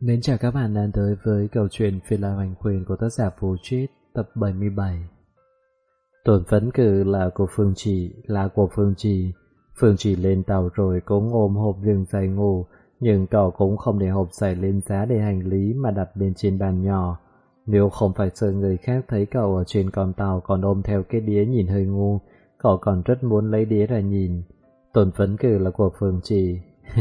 Mến chào các bạn đang tới với câu chuyện Phiên Lai Hoành Quyền của tác giả Phú Trít tập 77. Tổn phấn cử là của Phương Chỉ, là của Phương Chỉ. Phương Chỉ lên tàu rồi cũng ôm hộp đường giày ngủ, nhưng cậu cũng không để hộp giày lên giá để hành lý mà đặt lên trên bàn nhỏ. Nếu không phải sợ người khác thấy cậu ở trên con tàu còn ôm theo cái đĩa nhìn hơi ngu, cậu còn rất muốn lấy đĩa ra nhìn. Tổn phấn cử là của Phương Chỉ.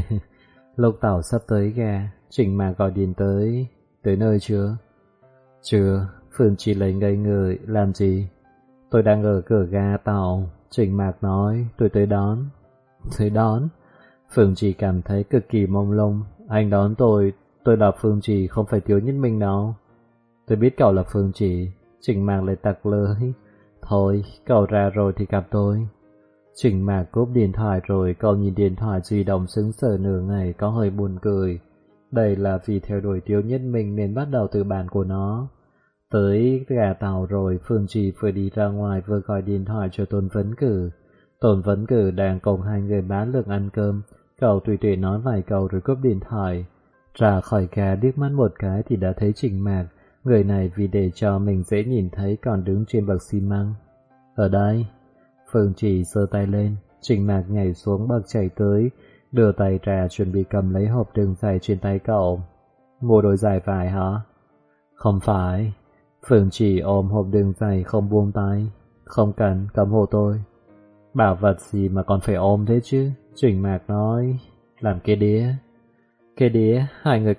Lúc tàu sắp tới ga, Trịnh Mạc gọi điện tới. Tới nơi chưa? Chưa. Phương Chỉ lấy ngây người. Làm gì? Tôi đang ở cửa ga tàu. Trịnh Mạc nói. Tôi tới đón. Tới đón? Phương Chỉ cảm thấy cực kỳ mông lung. Anh đón tôi là Phương Chỉ, không phải Tiếu Nhất Minh đâu. Tôi biết cậu là Phương Chỉ. Trịnh Mạc lại tặc lưỡi. Thôi, cậu ra rồi thì gặp tôi. Trịnh Mạc cúp điện thoại rồi cậu nhìn điện thoại di động sững sờ nửa ngày, có hơi buồn cười. Đây là vì theo đuổi Tiếu Nhất Minh nên bắt đầu từ bản của nó. Tới gà tàu rồi, Phương Chỉ vừa đi ra ngoài vừa gọi điện thoại cho Tôn Vấn Cử. Tôn Vấn Cử đang cùng hai người bán lượng ăn cơm. Cậu tùy tiện nói vài câu rồi cúp điện thoại. Ra khỏi gà liếc mắt một cái thì đã thấy Trịnh Mạc. Người này vì để cho mình dễ nhìn thấy còn đứng trên bậc xi măng. Ở đây. Phương Chỉ giơ tay lên, Trịnh Mạc nhảy xuống bậc chạy tới, đưa tay ra chuẩn bị cầm lấy hộp đường giày trên tay cậu. Mua đôi giày vải hả? Không phải. Phương Chỉ ôm hộp đường giày không buông tay. Không cần, cầm hộ tôi. Bảo vật gì mà còn phải ôm thế chứ? Trịnh Mạc nói. Làm cái đĩa. Cái đĩa? Hai người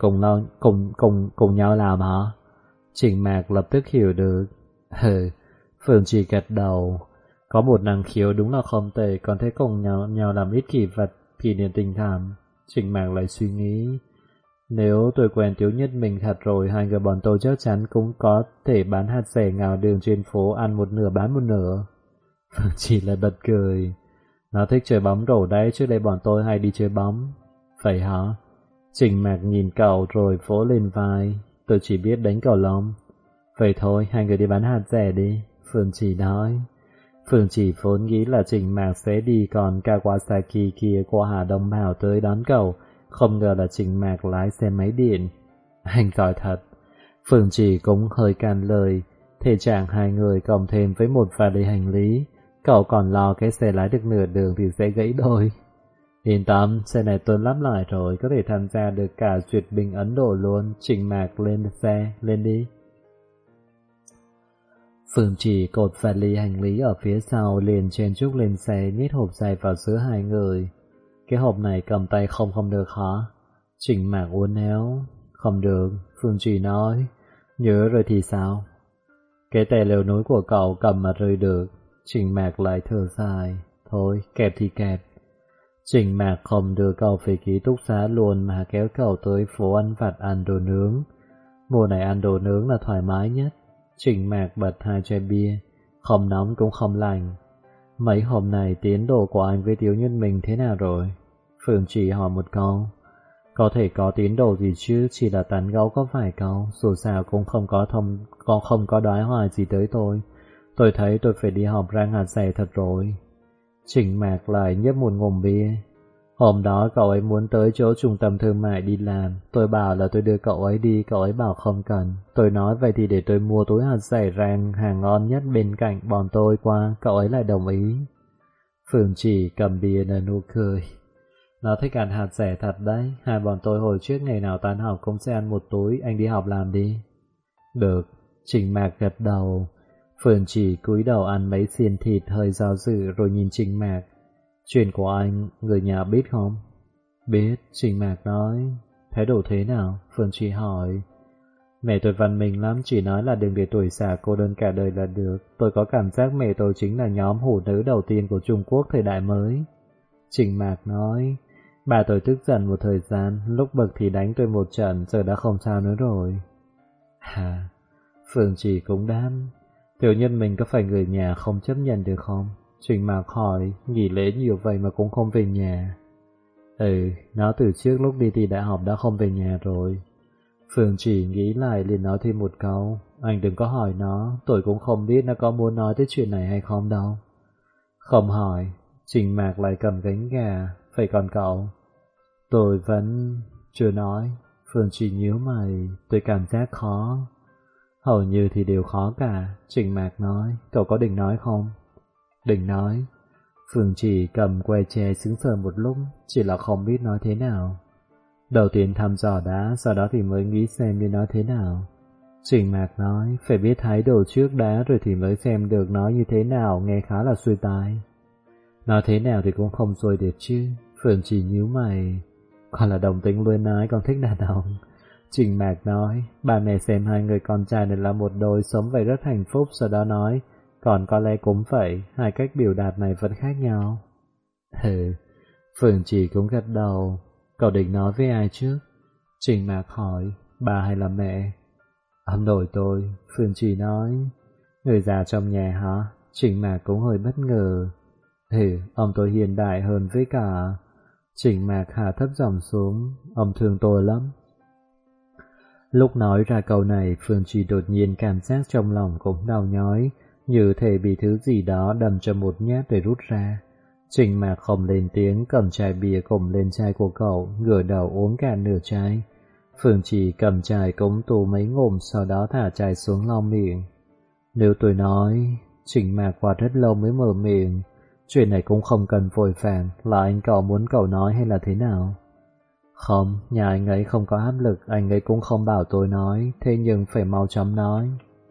cùng nhau làm hả? Trịnh Mạc lập tức hiểu được. Phương Chỉ gật đầu. Có một năng khiếu đúng là không tệ, còn thấy cùng nhau làm ít kỷ vật, kỷ niệm tình cảm. Trịnh Mạc lại suy nghĩ, nếu tôi quen Tiếu Nhất Minh thật rồi, hai người bọn tôi chắc chắn cũng có thể bán hạt rẻ ngào đường trên phố, ăn một nửa bán một nửa. Chỉ là bật cười. Nó thích chơi bóng rổ đấy, trước đây bọn tôi hay đi chơi bóng. Vậy hả? Trịnh Mạc nhìn cậu rồi vỗ lên vai. Tôi chỉ biết đánh cầu lông. Vậy thôi, hai người đi bán hạt rẻ đi. Phương Chỉ nói. Phương Chỉ vốn nghĩ là Trịnh Mạc sẽ đi, còn Kawasaki kia của Hà Đông Bảo tới đón cậu, không ngờ là Trịnh Mạc lái xe máy điện. Anh giỏi thật. Phương Chỉ cũng hơi cạn lời, thể trạng hai người cộng thêm với một vali hành lý, cậu còn lo cái xe lái được nửa đường thì sẽ gãy đôi. Yên tâm, xe này tôi lắp lại rồi, có thể tham gia được cả duyệt binh Ấn Độ luôn. Trịnh Mạc lên xe, lên đi. Phương Chỉ cột vali hành lý ở phía sau, liền chen chúc lên xe, nhét hộp giày vào giữa hai người. Cái hộp này cầm tay không được hả? Trịnh Mạc uốn éo. Không được, Phương Chỉ nói. Nhớ rồi thì sao? Cái tài lều nối của cậu cầm mà rơi được. Trịnh Mạc lại thở dài. Thôi, kẹp thì kẹp. Trịnh Mạc không đưa cậu về ký túc xá luôn mà kéo cậu tới phố ăn vặt ăn đồ nướng. Mùa này ăn đồ nướng là thoải mái nhất. Trịnh Mạc bật hai chai bia, không nóng cũng không lạnh. Mấy hôm này tiến độ của anh với Tiếu Nhất Minh thế nào rồi? Phương Chỉ hỏi một câu. Có thể có tiến độ gì chứ, chỉ là tán gẫu có vài câu, dù sao cũng không có đoái hoài gì tới tôi. Tôi thấy tôi phải đi học rang hạt rẻ thật rồi. Trịnh Mạc lại nhấp một ngụm bia. Hôm đó cậu ấy muốn tới chỗ trung tâm thương mại đi làm, tôi bảo là tôi đưa cậu ấy đi, cậu ấy bảo không cần. Tôi nói vậy thì để tôi mua túi hạt rẻ rang hàng ngon nhất bên cạnh bọn tôi qua, cậu ấy lại đồng ý. Phương Chỉ cầm bia nở nụ cười. Nó thích ăn hạt rẻ thật đấy, hai bọn tôi hồi trước ngày nào tan học cũng sẽ ăn một túi, anh đi học làm đi. Được, Trịnh Mạc gật đầu. Phương Chỉ cúi đầu ăn mấy xiên thịt hơi do dự rồi nhìn Trịnh Mạc. Chuyện của anh, người nhà biết không? Biết, Trịnh Mạc nói. Thái độ thế nào? Phương Chỉ hỏi. Mẹ tôi văn minh lắm, chỉ nói là đừng để tuổi già cô đơn cả đời là được. Tôi có cảm giác mẹ tôi chính là nhóm hủ nữ đầu tiên của Trung Quốc thời đại mới. Trịnh Mạc nói. Bà tôi tức giận một thời gian, lúc bực thì đánh tôi một trận, giờ đã không sao nữa rồi. Hả? Phương Chỉ cũng đáp. Tiểu nhân mình có phải người nhà không chấp nhận được không? Trịnh Mạc hỏi, nghỉ lễ nhiều vậy mà cũng không về nhà. Nó từ trước lúc đi thi đại học đã không về nhà rồi. Phương Chỉ nghĩ lại liền nói thêm một câu, anh đừng có hỏi nó, tôi cũng không biết nó có muốn nói tới chuyện này hay không đâu. Không hỏi, Trịnh Mạc lại cầm cánh gà, vậy còn cậu? Tôi vẫn chưa nói. Phương Trì nhíu mày, tôi cảm giác khó. Hầu như thì đều khó cả, Trình Mạc nói, cậu có định nói không? Định nói. Phương Trì cầm que tre sững sờ một lúc, chỉ là không biết nói thế nào. Đầu tiên thăm dò đã, sau đó thì mới nghĩ xem nên nói thế nào. Trình Mạc nói, phải biết thái độ trước đã rồi thì mới xem được nói như thế nào, nghe khá là xuôi tai. Nói thế nào thì cũng không xuôi được chứ. Phương Trì nhíu mày, còn là đồng tính luyến ái, còn thích đàn ông. Trình Mạc nói, ba mẹ xem hai người con trai này là một đôi sống vậy rất hạnh phúc, sau đó nói, còn có lẽ cũng vậy, hai cách biểu đạt này vẫn khác nhau. Phương Trì cũng gật đầu. Cậu định nói với ai trước? Trình Mạc hỏi, bà hay là mẹ? Ông nội tôi, Phương Trì nói. Người già trong nhà hả? Trình Mạc cũng hơi bất ngờ. Ông tôi hiện đại hơn với cả. Trình Mạc hạ thấp giọng xuống, ông thương tôi lắm. Lúc nói ra câu này, Phương Trì đột nhiên cảm giác trong lòng cũng đau nhói, như thể bị thứ gì đó đâm cho một nhát để rút ra. Trình Mạc không lên tiếng, cầm chai bia cùng lên chai của cậu, ngửa đầu uống cạn nửa chai. Phương Trì cầm chai cống tù mấy ngụm, sau đó thả chai xuống lau miệng. Nếu tôi nói, Trình Mạc qua rất lâu mới mở miệng. Chuyện này cũng không cần vội vàng, là anh cậu muốn cậu nói hay là thế nào? Không, nhà anh ấy không có áp lực, anh ấy cũng không bảo tôi nói, thế nhưng phải mau chóng nói.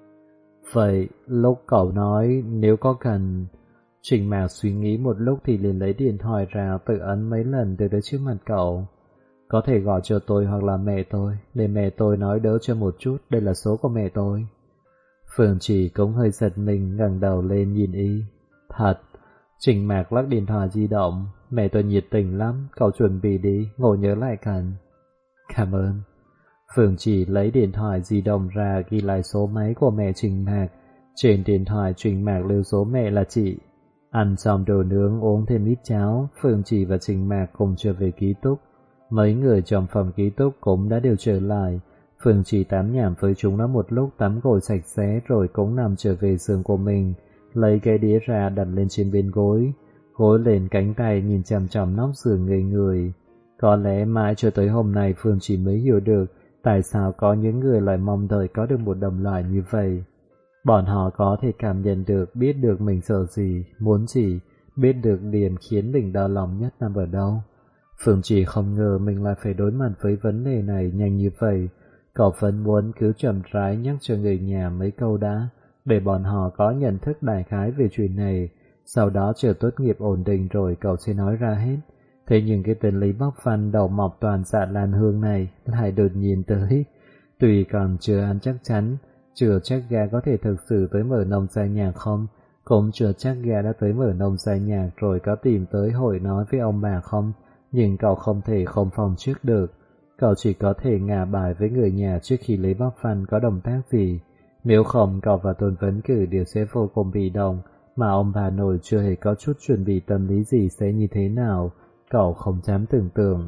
Vậy, lúc cậu nói, nếu có cần... Trình Mạc suy nghĩ một lúc thì liền lấy điện thoại ra, tự ấn mấy lần đưa tới trước mặt cậu. Có thể gọi cho tôi hoặc là mẹ tôi, để mẹ tôi nói đỡ cho một chút, đây là số của mẹ tôi. Phương Trì cũng hơi giật mình, ngẩng đầu lên nhìn y. Thật. Trình Mạc lắc điện thoại di động. Mẹ tôi nhiệt tình lắm, cậu chuẩn bị đi, ngồi nhớ lại cần. Cảm ơn. Phương Trì lấy điện thoại di động ra, ghi lại số máy của mẹ Trình Mạc. Trên điện thoại Trình Mạc lưu số mẹ là chị. Ăn xong đồ nướng, uống thêm ít cháo, Phương Trì và Trình Mạc cùng trở về ký túc. Mấy người trong phòng ký túc cũng đã đều trở lại. Phương Trì tám nhảm với chúng nó một lúc, tắm gội sạch sẽ rồi cũng nằm trở về giường của mình, lấy cái đĩa ra đặt lên trên bên gối, gối lên cánh tay nhìn chằm chằm nóc giường ngây người. Có lẽ mãi cho tới hôm nay Phương Trì mới hiểu được tại sao có những người lại mong đợi có được một đồng loại như vậy. Bọn họ có thể cảm nhận được, biết được mình sợ gì, muốn gì, biết được điểm khiến mình đau lòng nhất nằm ở đâu. Phương Trì không ngờ mình lại phải đối mặt với vấn đề này nhanh như vậy. Cậu vẫn muốn cứ chậm rãi nhắc cho người nhà mấy câu đã, để bọn họ có nhận thức đại khái về chuyện này. Sau đó chờ tốt nghiệp ổn định rồi cậu sẽ nói ra hết. Thế nhưng cái tên Lý Bắc Văn đầu mọc toàn dạ lan hương này lại đột nhiên tới. Tuy còn chưa ăn chắc chắn, chưa chắc gà có thể thực sự tới mở nông gia nhạc không, cũng chưa chắc gà đã tới mở nông gia nhạc rồi có tìm tới hội nói với ông bà không, nhưng cậu không thể không phòng trước được. Cậu chỉ có thể ngả bài với người nhà trước khi Lý Bắc Văn có động tác gì. Nếu không, cậu và Tôn Vấn Cử đều sẽ vô cùng bị động, mà ông bà nội chưa hề có chút chuẩn bị tâm lý gì sẽ như thế nào, cậu không dám tưởng tượng.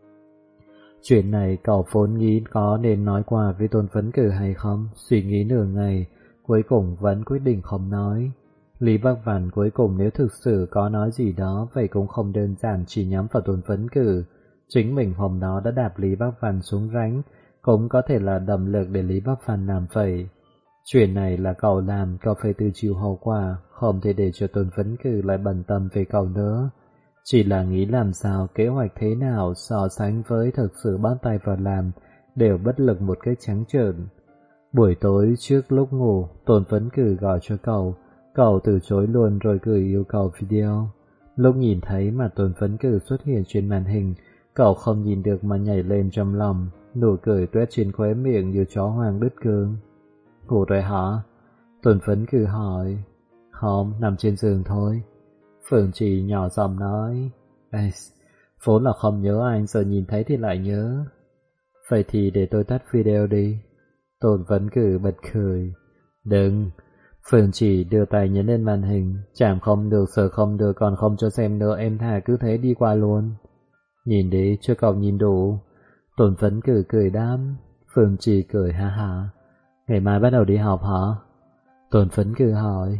Chuyện này cậu vốn nghĩ có nên nói qua với Tôn Vấn Cử hay không, suy nghĩ nửa ngày, cuối cùng vẫn quyết định không nói. Lý Bắc Văn cuối cùng nếu thực sự có nói gì đó, vậy cũng không đơn giản chỉ nhắm vào Tôn Vấn Cử. Chính mình hôm đó đã đạp Lý Bắc Văn xuống rãnh, cũng có thể là động lực để Lý Bắc Văn làm vậy. Chuyện này là cậu làm, cậu phải tự chịu hậu quả, không thể để cho Tôn Vấn Cử lại bận tâm về cậu nữa. Chỉ là nghĩ làm sao, kế hoạch thế nào so sánh với thực sự bắt tay vào làm, đều bất lực một cách trắng trợn. Buổi tối trước lúc ngủ, Tôn Vấn Cử gọi cho cậu từ chối luôn rồi gửi yêu cầu video. Lúc nhìn thấy mà Tôn Vấn Cử xuất hiện trên màn hình, cậu không nhìn được mà nhảy lên trong lòng, nụ cười tuét trên khóe miệng như chó hoang đứt cương. Ngủ rồi hả? Tôn Vấn Cử hỏi. Không, nằm trên giường thôi. Phương Trì nhỏ giọng nói. Vốn là không nhớ anh, giờ nhìn thấy thì lại nhớ. Vậy thì để tôi tắt video đi. Tôn Vấn Cử bật cười. Đừng. Phương Trì đưa tay nhấn lên màn hình. Chạm không được, sờ không được, còn không cho xem nữa, em thà cứ thế đi qua luôn. Nhìn đi, cho cậu nhìn đủ. Tôn Vấn Cử cười đám. Phương Trì cười ha ha. Ngày mai bắt đầu đi học hả? Tôn Vấn Cử hỏi.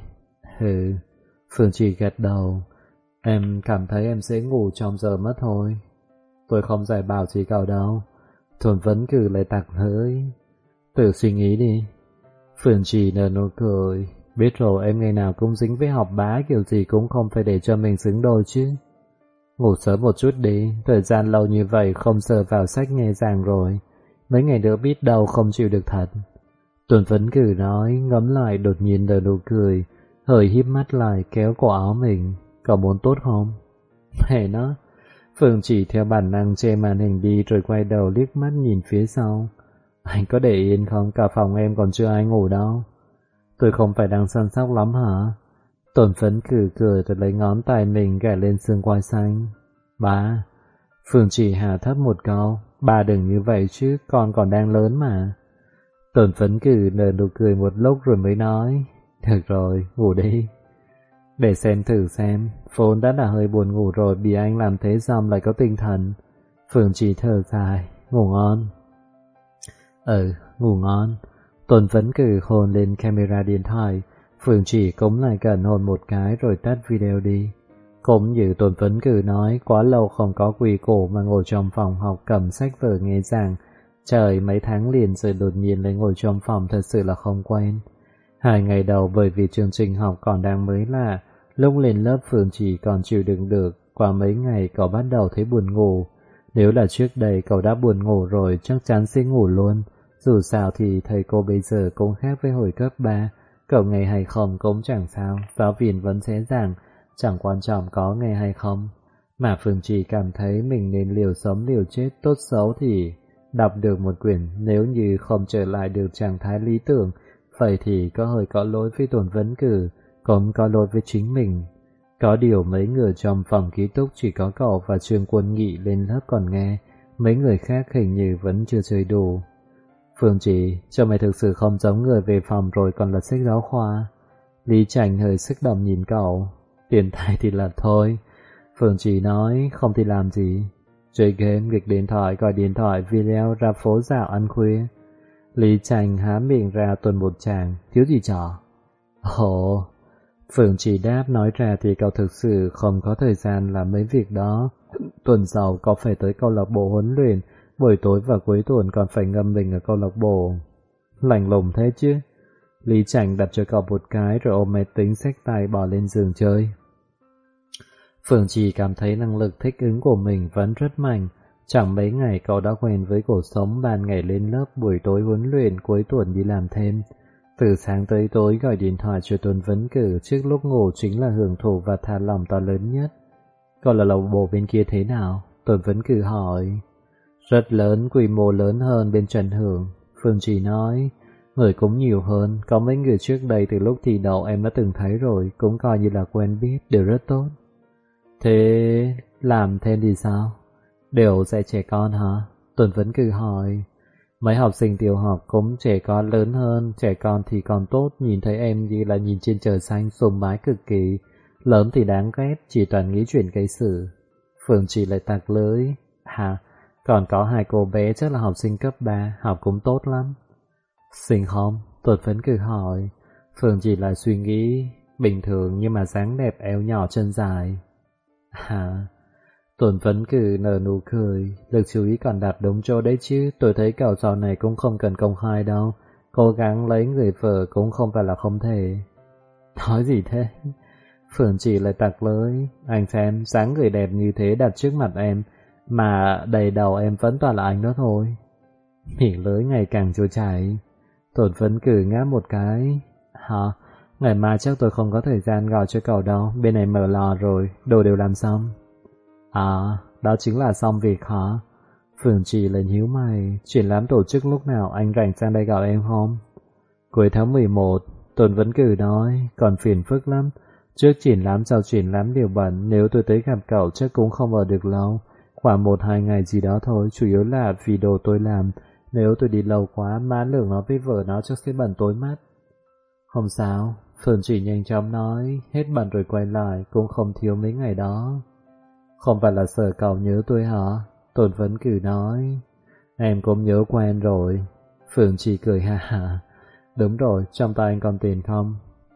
Phương Trì gật đầu. Em cảm thấy em sẽ ngủ trong giờ mất thôi. Tôi không giải bảo gì cậu đâu. Tuần Vấn Cử lại tặc lưỡi. Tự suy nghĩ đi. Phương Trì nở nụ cười. Biết rồi, em ngày nào cũng dính với học bá, kiểu gì cũng không phải để cho mình xứng đôi chứ. Ngủ sớm một chút đi, thời gian lâu như vậy không sờ vào sách nghe giảng rồi. Mấy ngày nữa biết đâu không chịu được thật. Tuần Vấn Cử nói, ngấm lại đột nhiên nở nụ cười, hơi híp mắt lại kéo cổ áo mình. Cậu muốn tốt không? Mẹ nó. Phương Chỉ theo bản năng che màn hình đi rồi quay đầu liếc mắt nhìn phía sau. Anh có để yên không? Cả phòng em còn chưa ai ngủ đâu. Tôi không phải đang săn sóc lắm hả? Tuần Phấn cười rồi lấy ngón tay mình gảy lên xương quai xanh. Ba. Phương Chỉ hạ thấp một câu. Ba đừng như vậy chứ, con còn đang lớn mà. Tuần Phấn nở nụ cười một lúc rồi mới nói. Được rồi, ngủ đi. Để xem thử xem, vốn đã là hơi buồn ngủ rồi, bị anh làm thế xong lại có tinh thần. Phương Chỉ thở dài, ngủ ngon. Ngủ ngon. Tuần Phấn hôn lên camera điện thoại, Phương Chỉ cũng lại gần hôn một cái rồi tắt video đi. Cũng như Tuần Phấn nói, quá lâu không có quỳ cổ mà ngồi trong phòng học cầm sách vở nghe giảng. Trời, mấy tháng liền rồi đột nhiên lại ngồi trong phòng thật sự là không quen. 2 ngày đầu bởi vì chương trình học còn đang mới lạ, lúc lên lớp Phương Chỉ còn chịu đựng được, qua mấy ngày cậu bắt đầu thấy buồn ngủ. Nếu là trước đây cậu đã buồn ngủ rồi chắc chắn sẽ ngủ luôn. Dù sao thì thầy cô bây giờ cũng khác với hồi cấp 3, cậu nghe hay không cũng chẳng sao, giáo viên vẫn sẽ giảng, chẳng quan trọng có nghe hay không. Mà Phương Chỉ cảm thấy mình nên liều sống liều chết, tốt xấu thì đọc được một quyển, nếu như không trở lại được trạng thái lý tưởng, vậy thì có hơi có lỗi với Tuần Vấn Cử, cũng có lỗi với chính mình. Có điều mấy người trong phòng ký túc chỉ có cậu và Trương Quân Nghị lên lớp còn nghe, mấy người khác hình như vẫn chưa chơi đủ. Phương Chỉ, cho mày thực sự không giống người về phòng rồi còn là sách giáo khoa. Lý Trành hơi xúc động nhìn cậu. Tiền tài thì là thôi. Phương Chỉ nói, không thì làm gì. Chơi game, nghịch điện thoại, gọi điện thoại, video, ra phố dạo ăn khuya. Lý Trành há miệng ra tuần một tràng, thiếu gì trò. Ồ, Phương Chỉ đáp, nói ra thì cậu thực sự không có thời gian làm mấy việc đó. Tuần sau cậu phải tới câu lạc bộ huấn luyện, buổi tối và cuối tuần còn phải ngâm mình ở câu lạc bộ. Lạnh lùng thế chứ. Lý Trành đặt cho cậu một cái rồi ôm máy tính xách tay bỏ lên giường chơi. Phương Chỉ cảm thấy năng lực thích ứng của mình vẫn rất mạnh. Chẳng mấy ngày cậu đã quen với cuộc sống ban ngày lên lớp, buổi tối huấn luyện, cuối tuần đi làm thêm. Từ sáng tới tối gọi điện thoại cho Tuần Vấn Cử trước lúc ngủ chính là hưởng thụ và thả lỏng to lớn nhất. Còn là lầu bộ bên kia thế nào? Tuần Vấn Cử hỏi. Rất lớn, quy mô lớn hơn bên Trần Hưởng. Phương Chỉ nói, người cũng nhiều hơn, có mấy người trước đây từ lúc thi đậu em đã từng thấy rồi, cũng coi như là quen biết, đều rất tốt. Thế làm thêm thì sao? Đều dạy trẻ con hả? Tuần Vấn Cử hỏi. Mấy học sinh tiểu học cũng trẻ con lớn hơn, trẻ con thì còn tốt, nhìn thấy em như là nhìn trên trời xanh, sùng bái cực kỳ. Lớn thì đáng ghét, chỉ toàn nghĩ chuyện gây sự. Phương Chỉ lại tặc lưỡi. Hả? Còn có 2 cô bé chắc là học sinh cấp 3, học cũng tốt lắm. Xinh không? Tuần Vấn Cử hỏi. Phương Chỉ lại suy nghĩ, bình thường nhưng mà dáng đẹp, eo nhỏ chân dài. Hả? Tuần Vấn Cử nở nụ cười, lực chú ý còn đặt đúng chỗ đấy chứ, tôi thấy cậu sau này cũng không cần công khai đâu, cố gắng lấy người vợ cũng không phải là không thể. Nói gì thế? Phương Chỉ lại tặc lưỡi, anh xem, dáng người đẹp như thế đặt trước mặt em, mà đầy đầu em vẫn toàn là anh đó thôi. Miệng lưỡi ngày càng trôi chảy. Tuần Vấn Cử ngáp một cái. Hả? Ngày mai chắc tôi không có thời gian gọi cho cậu đâu, bên này mở lò rồi, đồ đều làm xong. À, đó chính là xong việc hả? Phương Chỉ lên nhíu mày, triển lãm tổ chức lúc nào, anh rảnh sang đây gặp em không? Cuối tháng 11, Tuần Vấn Cử nói, còn phiền phức lắm. Trước triển lãm sau triển lãm đều bận, nếu tôi tới gặp cậu chắc cũng không ở được lâu. Khoảng 1-2 ngày gì đó thôi, chủ yếu là vì đồ tôi làm. Nếu tôi đi lâu quá, má Lương nó với vợ nó chắc sẽ bận tối mắt. Không sao, Phương Chỉ nhanh chóng nói, hết bận rồi quay lại, cũng không thiếu mấy ngày đó. Không phải là sợ cậu nhớ tôi hả? Tuần Vấn Cử nói. Em cũng nhớ quen rồi. Phương Chỉ cười ha ha. Đúng rồi, trong tay anh còn tiền không?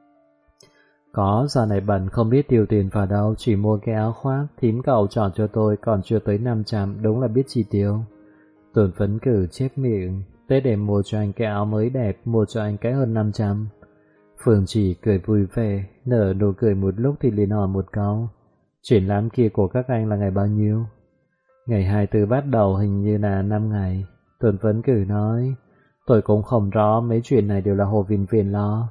Có, giờ này bận không biết tiêu tiền vào đâu, chỉ mua cái áo khoác, thím cậu chọn cho tôi còn chưa tới 500, đúng là biết chi tiêu. Tôn Phấn Cử chép miệng, Tết em mua cho anh cái áo mới đẹp, mua cho anh cái hơn 500. Phương Chỉ cười vui vẻ, nở nụ cười một lúc thì liền hỏi một câu. Triển lãm kia của các anh là ngày bao nhiêu? Ngày 24 bắt đầu, hình như là 5 ngày. Tôn Phấn Cử nói, tôi cũng không rõ, mấy chuyện này đều là Hồ Viên Viên lo.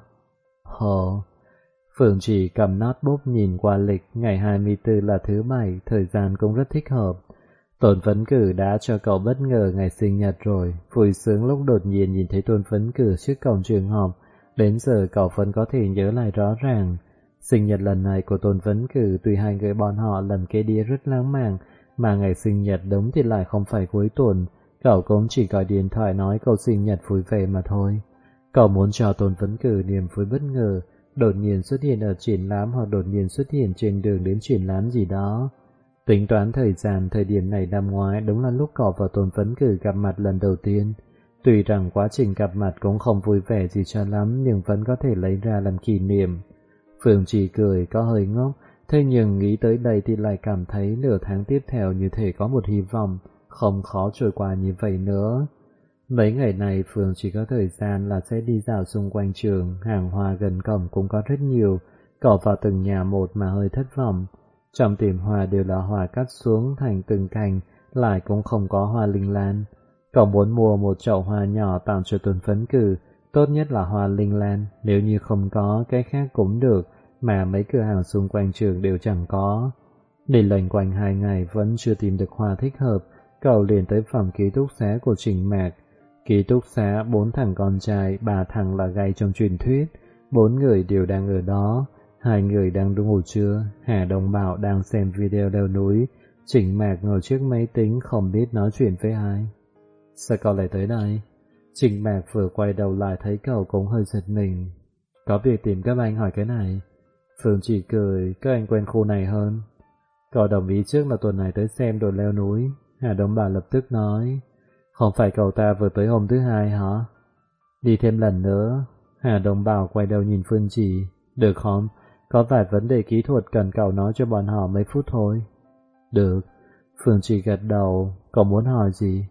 Hồ. Phương Chỉ cầm notebook nhìn qua lịch, ngày 24 là thứ Bảy, thời gian cũng rất thích hợp. Tôn Phấn Cử đã cho cậu bất ngờ ngày sinh nhật rồi, vui sướng lúc đột nhiên nhìn thấy Tôn Phấn Cử trước cổng trường học, đến giờ cậu vẫn có thể nhớ lại rõ ràng. Sinh nhật lần này của Tôn Phấn Cử tuy hai người bọn họ lần kế đi rất lãng mạn, mà ngày sinh nhật đúng thì lại không phải cuối tuần, cậu cũng chỉ gọi điện thoại nói câu sinh nhật vui vẻ mà thôi. Cậu muốn cho Tôn Phấn Cử niềm vui bất ngờ, đột nhiên xuất hiện ở triển lãm hoặc đột nhiên xuất hiện trên đường đến triển lãm gì đó. Tính toán thời gian, thời điểm này năm ngoái đúng là lúc cậu và Tôn Phấn Cử gặp mặt lần đầu tiên. Tuy rằng quá trình gặp mặt cũng không vui vẻ gì cho lắm, nhưng vẫn có thể lấy ra làm kỷ niệm. Phương Chỉ cười có hơi ngốc, thế nhưng nghĩ tới đây thì lại cảm thấy nửa tháng tiếp theo như thể có một hy vọng, không khó trôi qua như vậy nữa. Mấy ngày này Phương chỉ có thời gian là sẽ đi dạo xung quanh trường, hàng hoa gần cổng cũng có rất nhiều, cậu vào từng nhà một mà hơi thất vọng. Trong tiệm hoa đều là hoa cắt xuống thành từng cành, lại cũng không có hoa linh lan. Cậu muốn mua một chậu hoa nhỏ tặng cho Tôn Phấn Cử, tốt nhất là hoa linh lan, nếu như không có, cái khác cũng được, mà mấy cửa hàng xung quanh trường đều chẳng có. Đi loanh quanh 2 ngày vẫn chưa tìm được hoa thích hợp, cậu liền tới phòng ký túc xá của Trình Mạc. Ký túc xá 4 thằng con trai, 3 thằng là gay trong truyền thuyết, 4 người đều đang ở đó. 2 người đang ngủ trưa, Hà Đông Bảo đang xem video leo núi, Trình Mạc ngồi trước máy tính không biết nói chuyện với ai. Sao cậu lại tới đây? Trình Mạc vừa quay đầu lại thấy cậu cũng hơi giật mình. Có việc tìm các anh hỏi cái này. Phương Chỉ cười, các anh quen khu này hơn. Cậu đồng ý trước là tuần này tới xem đồ leo núi. Hà Đông Bảo lập tức nói, không phải cậu ta vừa tới hôm thứ 2 hả? Đi thêm lần nữa. Hà Đông Bảo quay đầu nhìn Phương Chỉ, được không? Có vài vấn đề kỹ thuật cần cậu nói cho bọn họ mấy phút thôi. Được. Phương Chỉ gật đầu, cậu muốn hỏi gì?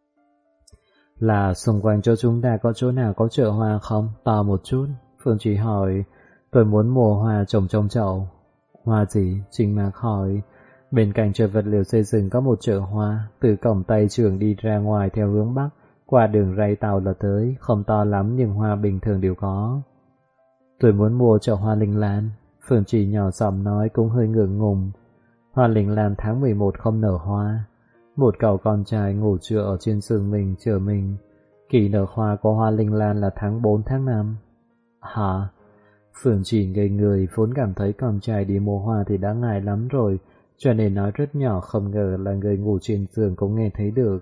Là xung quanh chỗ chúng ta có chỗ nào có chợ hoa không? To một chút. Phương Chỉ hỏi, tôi muốn mua hoa trồng trong chậu. Hoa gì? Trình Mạc hỏi. Bên cạnh chợ vật liệu xây dựng có một chợ hoa, từ cổng Tây trường đi ra ngoài theo hướng Bắc, qua đường ray tàu là tới, không to lắm nhưng hoa bình thường đều có. Tôi muốn mua chậu hoa linh lan. Phương Chỉ nhỏ giọng nói cũng hơi ngượng ngùng. Hoa linh lan tháng 11 không nở hoa. Một cậu con trai ngủ trưa ở trên giường mình chờ mình. Kỳ nở hoa của hoa linh lan là tháng 4 tháng 5. Hả? Phương Chỉ ngây người, vốn cảm thấy con trai đi mua hoa thì đã ngại lắm rồi, cho nên nói rất nhỏ, không ngờ là người ngủ trên giường cũng nghe thấy được.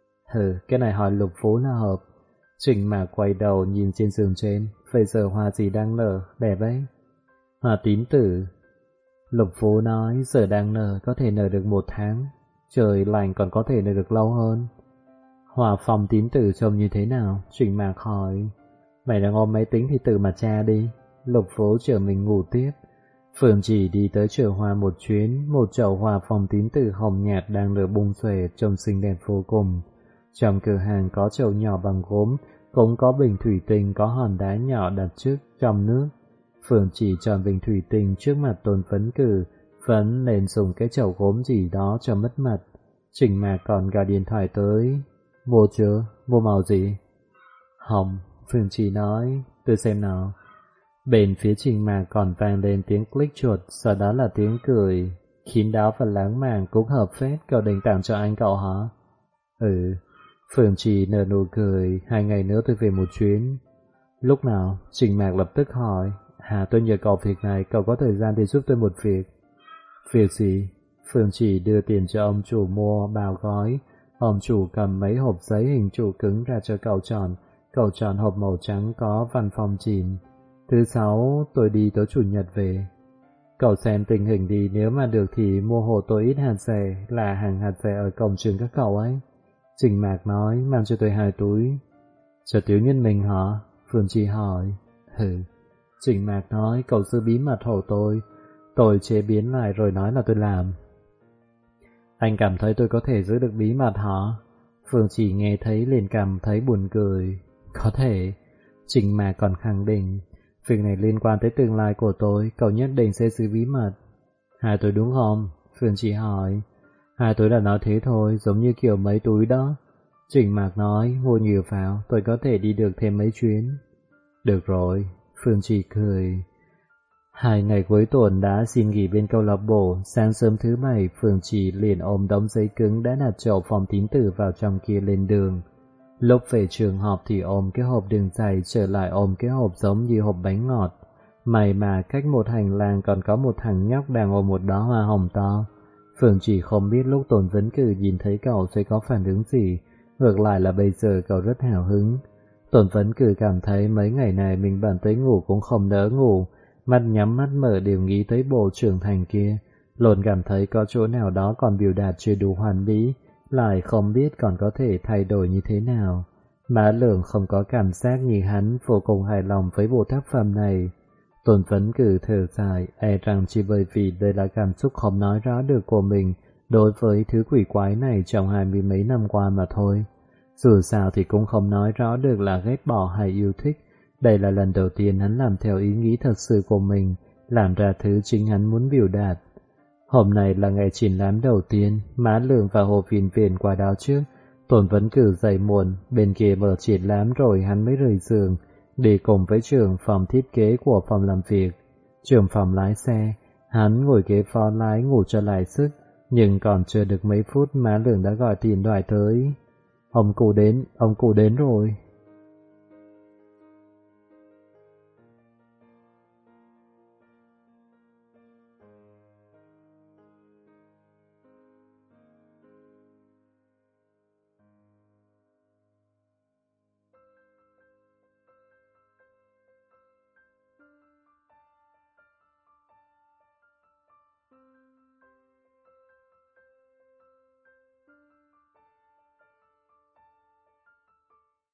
Cái này hỏi Lục Phú là hợp. Trình Mạc quay đầu nhìn trên giường trên, bây giờ hoa gì đang nở, đẹp ấy. Hoa tím tử. Lục Phú nói giờ đang nở, có thể nở được 1 tháng, trời lạnh còn có thể nở được lâu hơn. Hoa phòng tím tử trông như thế nào? Trình Mạc hỏi. Mày đang ôm máy tính thì tự mà tra đi. Lục Phú chở mình ngủ tiếp. Phương Chỉ đi tới chợ hoa một chuyến, một chậu hoa phòng tím tử hồng nhạt đang nở bung xòe, trông xinh đẹp vô cùng. Trong cửa hàng có chậu nhỏ bằng gốm, cũng có bình thủy tinh có hòn đá nhỏ đặt trước trong nước. Phương Chỉ chọn bình thủy tinh trước mặt Tôn Phấn Cử, vẫn nên dùng cái chậu gốm gì đó cho mất mặt. Trình Mạc còn gọi điện thoại tới. Mua chưa? Mua màu gì? Hồng. Phương Chỉ nói, tôi xem nào. Bên phía Trình Mạc còn vang lên tiếng click chuột, sau đó là tiếng cười. Kín đáo và lãng mạn cũng hợp phết, cậu định tặng cho anh cậu hả? Ừ. Phương Chỉ nở nụ cười, 2 ngày nữa tôi về một chuyến. Lúc nào? Trình Mạc lập tức hỏi. Tôi nhờ cậu việc này, cậu có thời gian thì giúp tôi một việc. Việc gì? Phương Chỉ đưa tiền cho ông chủ mua bao gói. Ông chủ cầm mấy hộp giấy hình trụ cứng ra cho cậu chọn. Cậu chọn hộp màu trắng có văn phòng chìm. Thứ 6 tôi đi tới chủ nhật về. Cậu xem tình hình đi, nếu mà được thì mua hộ tôi ít hạt rẻ, là hàng hạt rẻ ở cổng trường các cậu ấy. Trình Mạc nói, mang cho tôi 2 túi. Cho Tiểu Nhân mình hả? Phương Chỉ hỏi. Trình Mạc nói, cậu giữ bí mật hộ tôi chế biến lại rồi nói là tôi làm. Anh cảm thấy tôi có thể giữ được bí mật hả? Phương Chỉ nghe thấy liền cảm thấy buồn cười. Có thể. Trình Mạc còn khẳng định, việc này liên quan tới tương lai của tôi, cậu nhất định sẽ giữ bí mật. Hai túi đúng không? Phương Chỉ hỏi. Hai túi là nói thế thôi, giống như kiểu mấy túi đó. Trình Mạc nói, mua nhiều vào, tôi có thể đi được thêm mấy chuyến. Được rồi, Phương Chỉ cười. 2 ngày cuối tuần đã xin nghỉ bên câu lạc bộ. Sáng sớm thứ 7, Phương Chỉ liền ôm đống giấy cứng đã đặt chỗ phòng tín tử vào trong kia lên đường. Lúc về trường học thì ôm cái hộp đường dày, trở lại ôm cái hộp giống như hộp bánh ngọt. May mà cách một hành lang còn có một thằng nhóc đang ôm một đóa hoa hồng to. Phương Chỉ không biết lúc Tôn Vấn Cử nhìn thấy cậu sẽ có phản ứng gì, ngược lại là bây giờ cậu rất hào hứng. Tôn Vấn Cử cảm thấy mấy ngày này mình bản tới ngủ cũng không nỡ ngủ, mắt nhắm mắt mở đều nghĩ tới bộ trưởng thành kia, luôn cảm thấy có chỗ nào đó còn biểu đạt chưa đủ hoàn mỹ, lại không biết còn có thể thay đổi như thế nào. Mã Lượng không có cảm giác như hắn, vô cùng hài lòng với bộ tác phẩm này. Tôn Vấn Cử thở dài, e rằng chỉ bởi vì đây là cảm xúc không nói rõ được của mình đối với thứ quỷ quái này trong 20 mấy năm qua mà thôi. Dù sao thì cũng không nói rõ được là ghét bỏ hay yêu thích. Đây là lần đầu tiên hắn làm theo ý nghĩ thật sự của mình, làm ra thứ chính hắn muốn biểu đạt. Hôm nay là ngày triển lãm đầu tiên, Mã Lượng và Hồ Viên Viên qua đó trước. Tôn Vấn Cử dậy muộn, bên kia mở triển lãm rồi hắn mới rời giường, đi cùng với trưởng phòng thiết kế của phòng làm việc. Trưởng phòng lái xe, hắn ngồi ghế phó lái ngủ cho lại sức, nhưng còn chưa được mấy phút Mã Lượng đã gọi điện thoại tới. Ông cụ đến rồi.